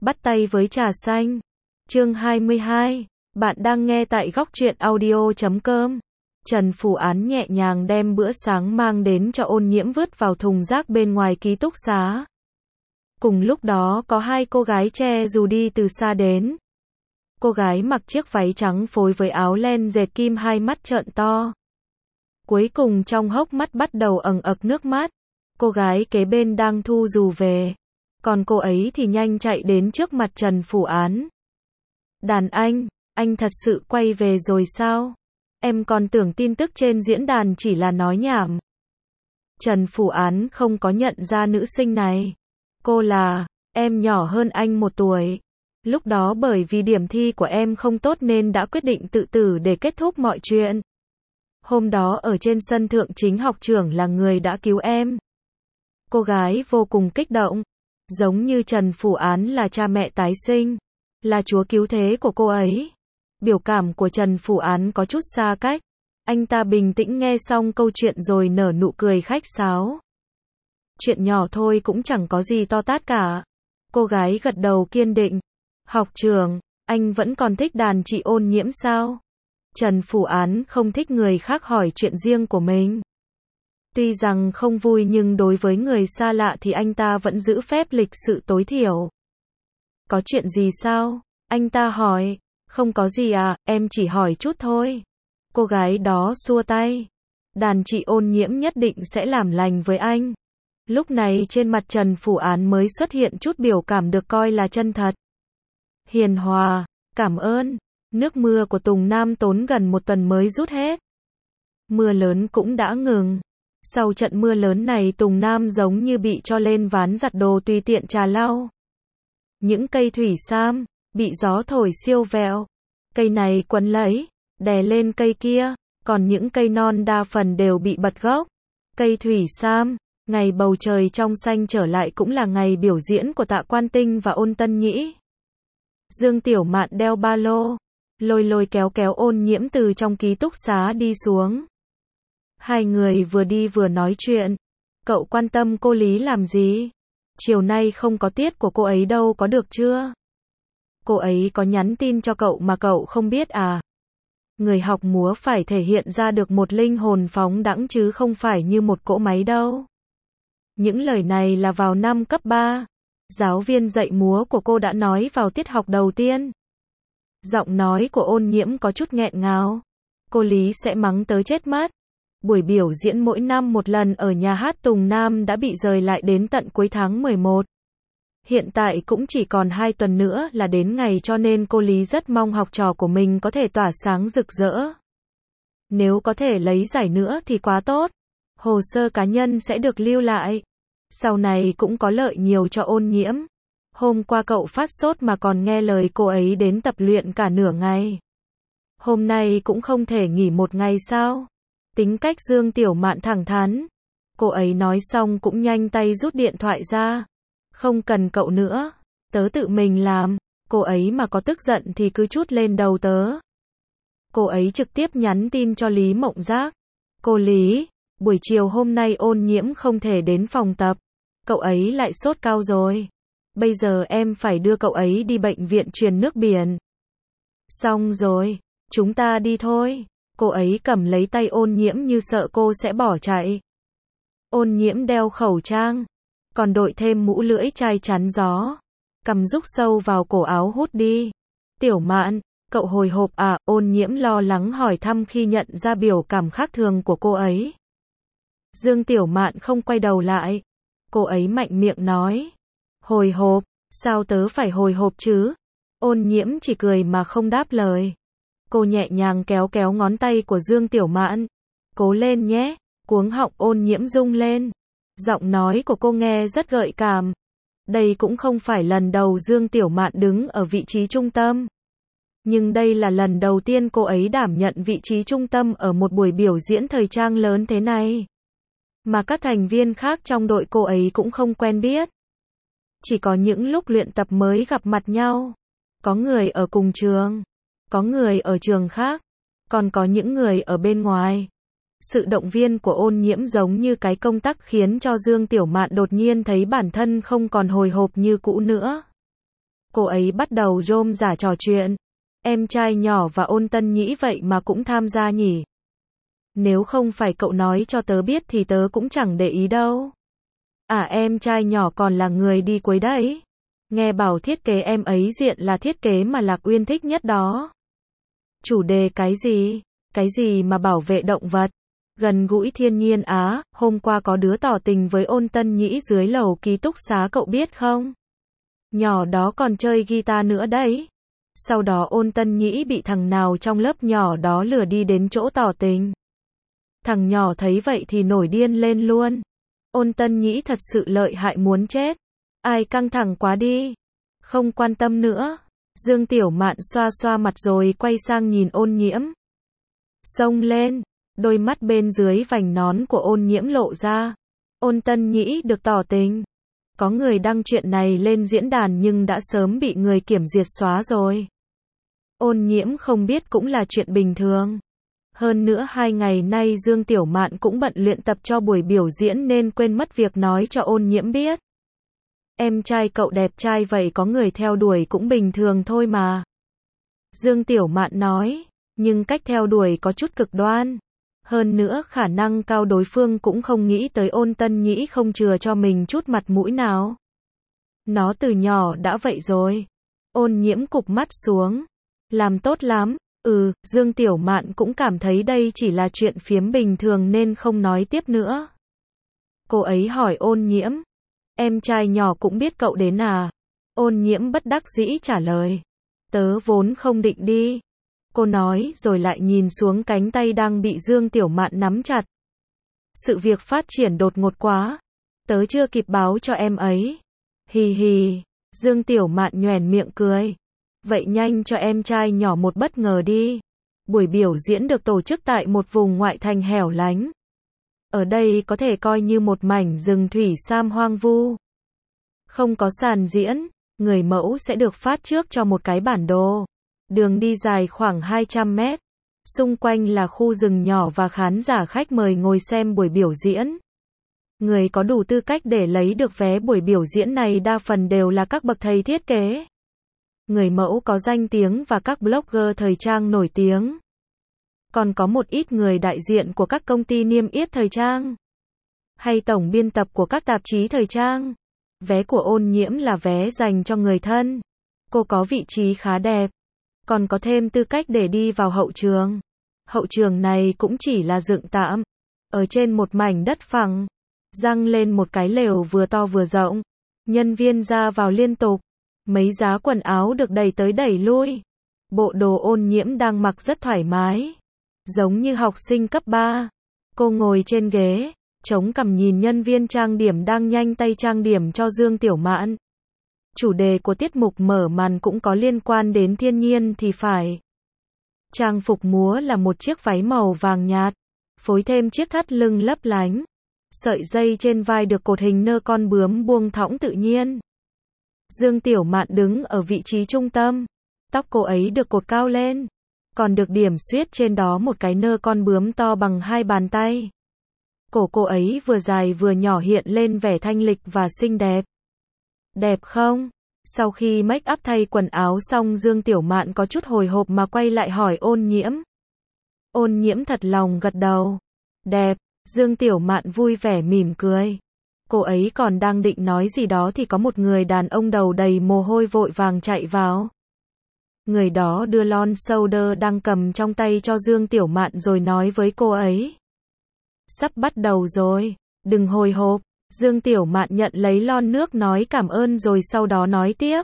Bắt tay với trà xanh. Chương 22. Bạn đang nghe tại góc truyện audio.com. Trần Phù Án nhẹ nhàng đem bữa sáng mang đến cho Ôn Nhiễm vứt vào thùng rác bên ngoài ký túc xá. Cùng lúc đó có hai cô gái che dù đi từ xa đến. Cô gái mặc chiếc váy trắng phối với áo len dệt kim, hai mắt trợn to. Cuối cùng trong hốc mắt bắt đầu ẩn ực nước mắt. Cô gái kế bên đang thu dù về. Còn cô ấy thì nhanh chạy đến trước mặt Trần Phù Án. Đàn anh thật sự quay về rồi sao? Em còn tưởng tin tức trên diễn đàn chỉ là nói nhảm. Trần Phù Án không có nhận ra nữ sinh này. Cô là, em nhỏ hơn anh 1 tuổi. Lúc đó bởi vì điểm thi của em không tốt nên đã quyết định tự tử để kết thúc mọi chuyện. Hôm đó ở trên sân thượng chính học trưởng là người đã cứu em. Cô gái vô cùng kích động. Giống như Trần Phù Án là cha mẹ tái sinh, là chúa cứu thế của cô ấy. Biểu cảm của Trần Phù Án có chút xa cách. Anh ta bình tĩnh nghe xong câu chuyện rồi nở nụ cười khách sáo. Chuyện nhỏ thôi cũng chẳng có gì to tát cả. Cô gái gật đầu kiên định. Học trưởng, anh vẫn còn thích đàn chị Ôn Nhiễm sao? Trần Phù Án không thích người khác hỏi chuyện riêng của mình. Tuy rằng không vui nhưng đối với người xa lạ thì anh ta vẫn giữ phép lịch sự tối thiểu. Có chuyện gì sao? Anh ta hỏi. Không có gì à, em chỉ hỏi chút thôi. Cô gái đó xua tay. Đàn chị Ôn Nhiễm nhất định sẽ làm lành với anh. Lúc này trên mặt Trần Phù Án mới xuất hiện chút biểu cảm được coi là chân thật. Hiền hòa, cảm ơn. Nước mưa của Tùng Nam tốn gần 1 tuần mới rút hết. Mưa lớn cũng đã ngừng. Sau trận mưa lớn này Tùng Nam giống như bị cho lên ván giặt đồ tùy tiện trà lau. Những cây thủy sam, bị gió thổi siêu vẹo. Cây này quấn lấy, đè lên cây kia, còn những cây non đa phần đều bị bật gốc. Cây thủy sam, ngày bầu trời trong xanh trở lại cũng là ngày biểu diễn của Tạ Quan Tinh và Ôn Tân Nhĩ. Dương Tiểu Mạn đeo ba lô, lôi kéo Ôn Nhiễm từ trong ký túc xá đi xuống. Hai người vừa đi vừa nói chuyện. Cậu quan tâm cô Lý làm gì? Chiều nay không có tiết của cô ấy đâu có được chưa? Cô ấy có nhắn tin cho cậu mà cậu không biết à? Người học múa phải thể hiện ra được một linh hồn phóng đãng chứ không phải như một cỗ máy đâu. Những lời này là vào năm cấp 3. Giáo viên dạy múa của cô đã nói vào tiết học đầu tiên. Giọng nói của Ôn Nhiễm có chút nghẹn ngào. Cô Lý sẽ mắng tới chết mất. Buổi biểu diễn mỗi năm một lần ở nhà hát Tùng Nam đã bị rời lại đến tận cuối tháng 11. Hiện tại cũng chỉ còn 2 tuần nữa là đến ngày cho nên cô Lý rất mong học trò của mình có thể tỏa sáng rực rỡ. Nếu có thể lấy giải nữa thì quá tốt. Hồ sơ cá nhân sẽ được lưu lại. Sau này cũng có lợi nhiều cho Ôn Nhiễm. Hôm qua cậu phát sốt mà còn nghe lời cô ấy đến tập luyện cả nửa ngày. Hôm nay cũng không thể nghỉ 1 ngày sao? Tính cách Dương Tiểu Mạn thẳng thắn. Cô ấy nói xong cũng nhanh tay rút điện thoại ra. Không cần cậu nữa, tớ tự mình làm. Cô ấy mà có tức giận thì cứ trút lên đầu tớ. Cô ấy trực tiếp nhắn tin cho Lý Mộng Giác. Cô Lý, buổi chiều hôm nay Ôn Nhiễm không thể đến phòng tập. Cậu ấy lại sốt cao rồi. Bây giờ em phải đưa cậu ấy đi bệnh viện truyền nước biển. Xong rồi, chúng ta đi thôi. Cô ấy cầm lấy tay Ôn Nhiễm như sợ cô sẽ bỏ chạy. Ôn Nhiễm đeo khẩu trang, còn đội thêm mũ lưỡi chai chắn gió. Cầm rúc sâu vào cổ áo hút đi. Tiểu Mạn, cậu hồi hộp à? Ôn Nhiễm lo lắng hỏi thăm khi nhận ra biểu cảm khác thường của cô ấy. Dương Tiểu Mạn không quay đầu lại. Cô ấy mạnh miệng nói. Hồi hộp, sao tớ phải hồi hộp chứ? Ôn Nhiễm chỉ cười mà không đáp lời. Cô nhẹ nhàng kéo ngón tay của Dương Tiểu Mạn. Cố lên nhé. Cuống họng Ôn Nhiễm rung lên. Giọng nói của cô nghe rất gợi cảm. Đây cũng không phải lần đầu Dương Tiểu Mạn đứng ở vị trí trung tâm. Nhưng đây là lần đầu tiên cô ấy đảm nhận vị trí trung tâm ở một buổi biểu diễn thời trang lớn thế này. Mà các thành viên khác trong đội cô ấy cũng không quen biết. Chỉ có những lúc luyện tập mới gặp mặt nhau. Có người ở cùng trường. Có người ở trường khác. Còn có những người ở bên ngoài. Sự động viên của Ôn Nhiễm giống như cái công tắc khiến cho Dương Tiểu Mạn đột nhiên thấy bản thân không còn hồi hộp như cũ nữa. Cô ấy bắt đầu rôm rả trò chuyện. Em trai nhỏ và Ôn Tân Nhĩ vậy mà cũng tham gia nhỉ? Nếu không phải cậu nói cho tớ biết thì tớ cũng chẳng để ý đâu. À, em trai nhỏ còn là người đi cuối đấy. Nghe bảo thiết kế em ấy diện là thiết kế mà Lạc Uyên thích nhất đó. Chủ đề cái gì? Cái gì mà bảo vệ động vật? Gần gũi thiên nhiên á, hôm qua có đứa tỏ tình với Ôn Tân Nhĩ dưới lầu ký túc xá cậu biết không? Nhỏ đó còn chơi guitar nữa đấy. Sau đó Ôn Tân Nhĩ bị thằng nào trong lớp nhỏ đó lừa đi đến chỗ tỏ tình. Thằng nhỏ thấy vậy thì nổi điên lên luôn. Ôn Tân Nhĩ thật sự lợi hại muốn chết. Ai căng thẳng quá đi. Không quan tâm nữa. Dương Tiểu Mạn xoa xoa mặt rồi quay sang nhìn Ôn Nhiễm. Xông lên. Đôi mắt bên dưới vành nón của Ôn Nhiễm lộ ra. Ôn Tân Nhĩ được tỏ tình. Có người đăng chuyện này lên diễn đàn nhưng đã sớm bị người kiểm duyệt xóa rồi. Ôn Nhiễm không biết cũng là chuyện bình thường. Hơn nữa 2 ngày nay Dương Tiểu Mạn cũng bận luyện tập cho buổi biểu diễn nên quên mất việc nói cho Ôn Nhiễm biết. Em trai cậu đẹp trai vậy có người theo đuổi cũng bình thường thôi mà. Dương Tiểu Mạn nói, nhưng cách theo đuổi có chút cực đoan. Hơn nữa khả năng cao đối phương cũng không nghĩ tới Ôn Tân Nhĩ không chừa cho mình chút mặt mũi nào. Nó từ nhỏ đã vậy rồi. Ôn Nhiễm cụp mắt xuống. Làm tốt lắm. Dương Tiểu Mạn cũng cảm thấy đây chỉ là chuyện phiếm bình thường nên không nói tiếp nữa. Cô ấy hỏi Ôn Nhiễm. Em trai nhỏ cũng biết cậu đến à? Ôn Nhiễm bất đắc dĩ trả lời. Tớ vốn không định đi. Cô nói rồi lại nhìn xuống cánh tay đang bị Dương Tiểu Mạn nắm chặt. Sự việc phát triển đột ngột quá. Tớ chưa kịp báo cho em ấy. Hì hì. Dương Tiểu Mạn nhoẻn miệng cười. Vậy nhanh cho em trai nhỏ một bất ngờ đi. Buổi biểu diễn được tổ chức tại một vùng ngoại thành hẻo lánh. Ở đây có thể coi như một mảnh rừng thủy sam hoang vu. Không có sàn diễn, người mẫu sẽ được phát trước cho một cái bản đồ. Đường đi dài khoảng 200 mét. Xung quanh là khu rừng nhỏ và khán giả khách mời ngồi xem buổi biểu diễn. Người có đủ tư cách để lấy được vé buổi biểu diễn này đa phần đều là các bậc thầy thiết kế. Người mẫu có danh tiếng và các blogger thời trang nổi tiếng. Còn có một ít người đại diện của các công ty niêm yết thời trang. Hay tổng biên tập của các tạp chí thời trang. Vé của Ôn Nhiễm là vé dành cho người thân. Cô có vị trí khá đẹp. Còn có thêm tư cách để đi vào hậu trường. Hậu trường này cũng chỉ là dựng tạm. Ở trên một mảnh đất phẳng. Răng lên một cái lều vừa to vừa rộng. Nhân viên ra vào liên tục. Mấy giá quần áo được đẩy tới đẩy lui. Bộ đồ Ôn Nhiễm đang mặc rất thoải mái. Giống như học sinh cấp 3. Cô ngồi trên ghế, chống cằm nhìn nhân viên trang điểm đang nhanh tay trang điểm cho Dương Tiểu Mạn. Chủ đề của tiết mục mở màn cũng có liên quan đến thiên nhiên thì phải. Trang phục múa là một chiếc váy màu vàng nhạt, phối thêm chiếc thắt lưng lấp lánh. Sợi dây trên vai được cột hình nơ con bướm buông thõng tự nhiên. Dương Tiểu Mạn đứng ở vị trí trung tâm. Tóc cô ấy được cột cao lên. Còn được điểm xuyết trên đó một cái nơ con bướm to bằng 2 bàn tay. Cổ cô ấy vừa dài vừa nhỏ hiện lên vẻ thanh lịch và xinh đẹp. Đẹp không? Sau khi make up thay quần áo xong Dương Tiểu Mạn có chút hồi hộp mà quay lại hỏi Ôn Nhiễm. Ôn Nhiễm thật lòng gật đầu. Đẹp. Dương Tiểu Mạn vui vẻ mỉm cười. Cô ấy còn đang định nói gì đó thì có một người đàn ông đầu đầy mồ hôi vội vàng chạy vào. Người đó đưa lon soda đang cầm trong tay cho Dương Tiểu Mạn rồi nói với cô ấy. Sắp bắt đầu rồi, đừng hồi hộp. Dương Tiểu Mạn nhận lấy lon nước nói cảm ơn rồi sau đó nói tiếp.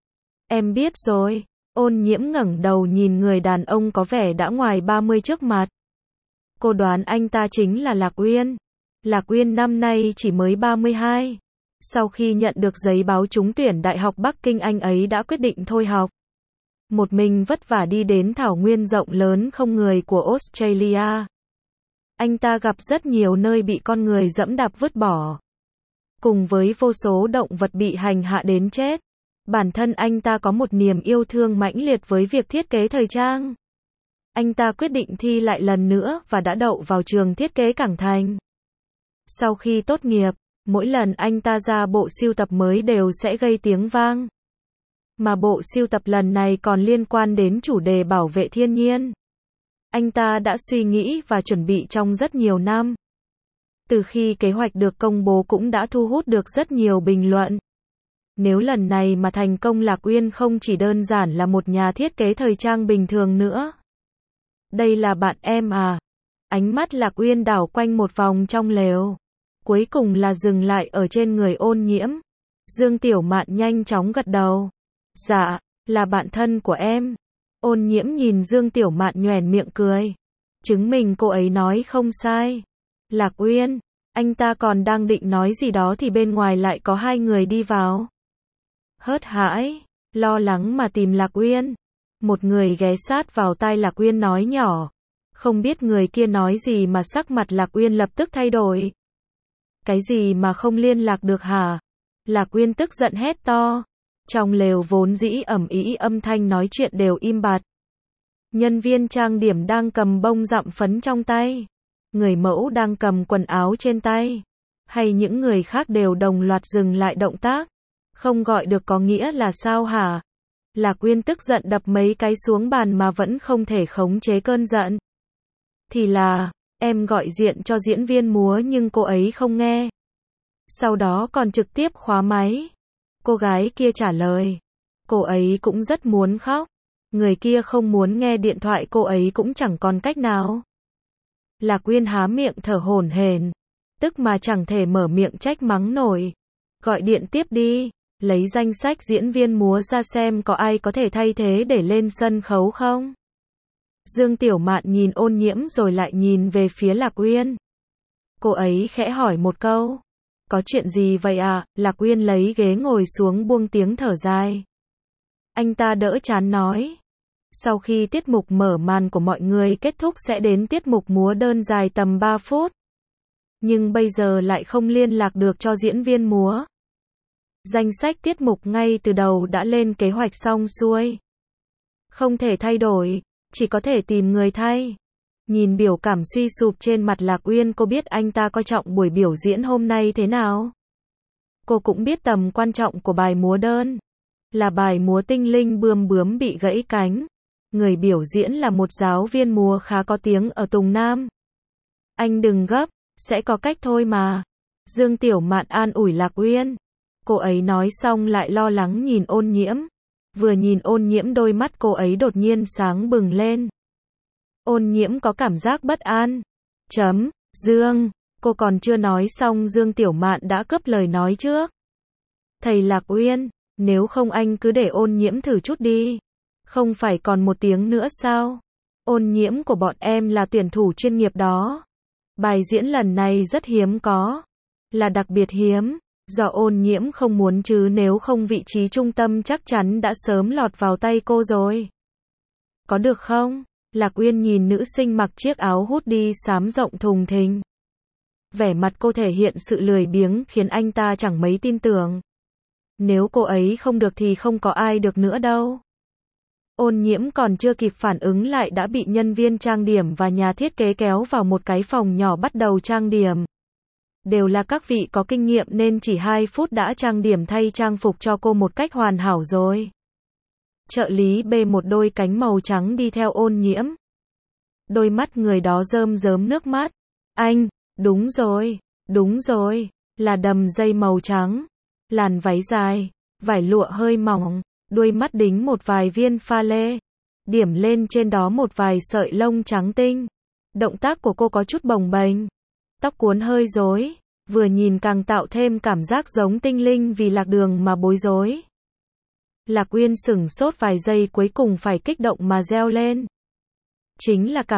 Em biết rồi. Ôn Nhiễm ngẩng đầu nhìn người đàn ông có vẻ đã ngoài 30 trước mặt. Cô đoán anh ta chính là Lạc Uyên. Lạc Uyên năm nay chỉ mới 32. Sau khi nhận được giấy báo trúng tuyển Đại học Bắc Kinh anh ấy đã quyết định thôi học. Một mình vất vả đi đến thảo nguyên rộng lớn không người của Australia. Anh ta gặp rất nhiều nơi bị con người giẫm đạp vứt bỏ. Cùng với vô số động vật bị hành hạ đến chết. Bản thân anh ta có một niềm yêu thương mãnh liệt với việc thiết kế thời trang. Anh ta quyết định thi lại lần nữa và đã đậu vào trường thiết kế Cảng Thành. Sau khi tốt nghiệp, mỗi lần anh ta ra bộ sưu tập mới đều sẽ gây tiếng vang. Mà bộ sưu tập lần này còn liên quan đến chủ đề bảo vệ thiên nhiên. Anh ta đã suy nghĩ và chuẩn bị trong rất nhiều năm. Từ khi kế hoạch được công bố cũng đã thu hút được rất nhiều bình luận. Nếu lần này mà thành công, Lạc Uyên không chỉ đơn giản là một nhà thiết kế thời trang bình thường nữa. Đây là bạn em à? Ánh mắt Lạc Uyên đảo quanh một vòng trong lều. Cuối cùng là dừng lại ở trên người Ôn Nhiễm. Dương Tiểu Mạn nhanh chóng gật đầu. Dạ, là bạn thân của em. Ôn Nhiễm nhìn Dương Tiểu Mạn nhoẻn miệng cười. Chứng minh cô ấy nói không sai. Lạc Uyên, anh ta còn đang định nói gì đó thì bên ngoài lại có hai người đi vào. Hớt hãi, lo lắng mà tìm Lạc Uyên. Một người ghé sát vào tai Lạc Uyên nói nhỏ. Không biết người kia nói gì mà sắc mặt Lạc Uyên lập tức thay đổi. Cái gì mà không liên lạc được hả? Lạc Uyên tức giận hét to. Trong lều vốn dĩ ầm ĩ, âm thanh nói chuyện đều im bặt. Nhân viên trang điểm đang cầm bông dặm phấn trong tay. Người mẫu đang cầm quần áo trên tay. Hay những người khác đều đồng loạt dừng lại động tác. Không gọi được có nghĩa là sao hả? Lạc Uyên tức giận đập mấy cái xuống bàn mà vẫn không thể khống chế cơn giận. Thì là, em gọi điện cho diễn viên múa nhưng cô ấy không nghe. Sau đó còn trực tiếp khóa máy. Cô gái kia trả lời. Cô ấy cũng rất muốn khóc. Người kia không muốn nghe điện thoại, cô ấy cũng chẳng còn cách nào. Lạc Uyên há miệng thở hổn hển, tức mà chẳng thể mở miệng trách mắng nổi. Gọi điện tiếp đi, lấy danh sách diễn viên múa ra xem có ai có thể thay thế để lên sân khấu không. Dương Tiểu Mạn nhìn Ôn Nhiễm rồi lại nhìn về phía Lạc Uyên. Cô ấy khẽ hỏi một câu. Có chuyện gì vậy à? Lạc Uyên lấy ghế ngồi xuống buông tiếng thở dài. Anh ta đỡ chán nói. Sau khi tiết mục mở màn của mọi người kết thúc sẽ đến tiết mục múa đơn dài tầm 3 phút. Nhưng bây giờ lại không liên lạc được cho diễn viên múa. Danh sách tiết mục ngay từ đầu đã lên kế hoạch xong xuôi. Không thể thay đổi, chỉ có thể tìm người thay. Nhìn biểu cảm suy sụp trên mặt Lạc Uyên, cô biết anh ta coi trọng buổi biểu diễn hôm nay thế nào. Cô cũng biết tầm quan trọng của bài múa đơn. Là bài múa tinh linh bươm bướm bị gãy cánh. Người biểu diễn là một giáo viên múa khá có tiếng ở Tùng Nam. Anh đừng gấp, sẽ có cách thôi mà. Dương Tiểu Mạn an ủi Lạc Uyên. Cô ấy nói xong lại lo lắng nhìn Ôn Nhiễm. Vừa nhìn Ôn Nhiễm đôi mắt cô ấy đột nhiên sáng bừng lên. Ôn Nhiễm có cảm giác bất an. Dương, cô còn chưa nói xong Dương Tiểu Mạn đã cướp lời nói trước. Thầy Lạc Uyên, nếu không anh cứ để Ôn Nhiễm thử chút đi. Không phải còn 1 tiếng nữa sao? Ôn Nhiễm của bọn em là tuyển thủ chuyên nghiệp đó. Bài diễn lần này rất hiếm có. Là đặc biệt hiếm. Do Ôn Nhiễm không muốn chứ nếu không vị trí trung tâm chắc chắn đã sớm lọt vào tay cô rồi. Có được không? Lạc Uyên nhìn nữ sinh mặc chiếc áo hoodie xám rộng thùng thình. Vẻ mặt cô thể hiện sự lười biếng khiến anh ta chẳng mấy tin tưởng. Nếu cô ấy không được thì không có ai được nữa đâu. Ôn Nhiễm còn chưa kịp phản ứng lại đã bị nhân viên trang điểm và nhà thiết kế kéo vào một cái phòng nhỏ bắt đầu trang điểm. Đều là các vị có kinh nghiệm nên chỉ 2 phút đã trang điểm thay trang phục cho cô một cách hoàn hảo rồi. Trợ lý bê một đôi cánh màu trắng đi theo Ôn Nhiễm. Đôi mắt người đó rơm rớm nước mắt. Anh, đúng rồi, là đầm dây màu trắng. Làn váy dài, vải lụa hơi mỏng, đuôi mắt đính một vài viên pha lê. Điểm lên trên đó một vài sợi lông trắng tinh. Động tác của cô có chút bồng bềnh. Tóc cuốn hơi rối, vừa nhìn càng tạo thêm cảm giác giống tinh linh vì lạc đường mà bối rối. Lạc Uyên sửng sốt vài giây cuối cùng phải kích động mà reo lên. Chính là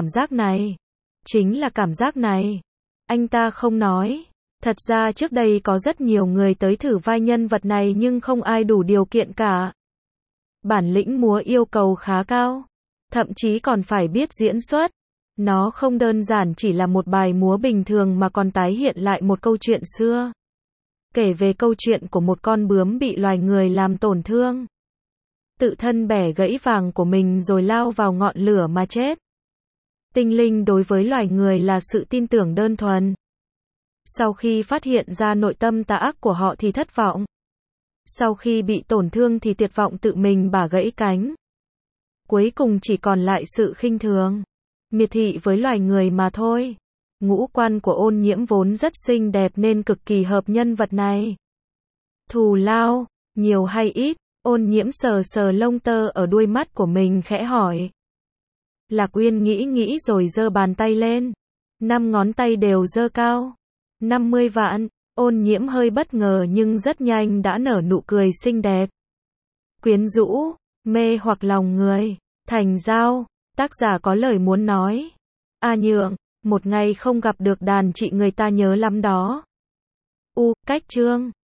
cảm giác này. Anh ta không nói. Thật ra trước đây có rất nhiều người tới thử vai nhân vật này nhưng không ai đủ điều kiện cả. Bản lĩnh múa yêu cầu khá cao. Thậm chí còn phải biết diễn xuất. Nó không đơn giản chỉ là một bài múa bình thường mà còn tái hiện lại một câu chuyện xưa. Kể về câu chuyện của một con bướm bị loài người làm tổn thương. Tự thân bẻ gãy vàng của mình rồi lao vào ngọn lửa mà chết. Tinh linh đối với loài người là sự tin tưởng đơn thuần. Sau khi phát hiện ra nội tâm tà ác của họ thì thất vọng. Sau khi bị tổn thương thì tuyệt vọng tự mình bả gãy cánh. Cuối cùng chỉ còn lại sự khinh thường, miệt thị với loài người mà thôi. Ngũ quan của Ôn Nhiễm vốn rất xinh đẹp nên cực kỳ hợp nhân vật này. Thù lao, nhiều hay ít? Ôn Nhiễm sờ sờ lông tơ ở đuôi mắt của mình khẽ hỏi. Lạc Uyên nghĩ rồi giơ bàn tay lên. 5 ngón tay đều giơ cao. 50 vạn. Ôn Nhiễm hơi bất ngờ nhưng rất nhanh đã nở nụ cười xinh đẹp. Quyến rũ, mê hoặc lòng người. Thành giao, tác giả có lời muốn nói. A Nhượng, một ngày không gặp được đàn chị người ta nhớ lắm đó. Cách chương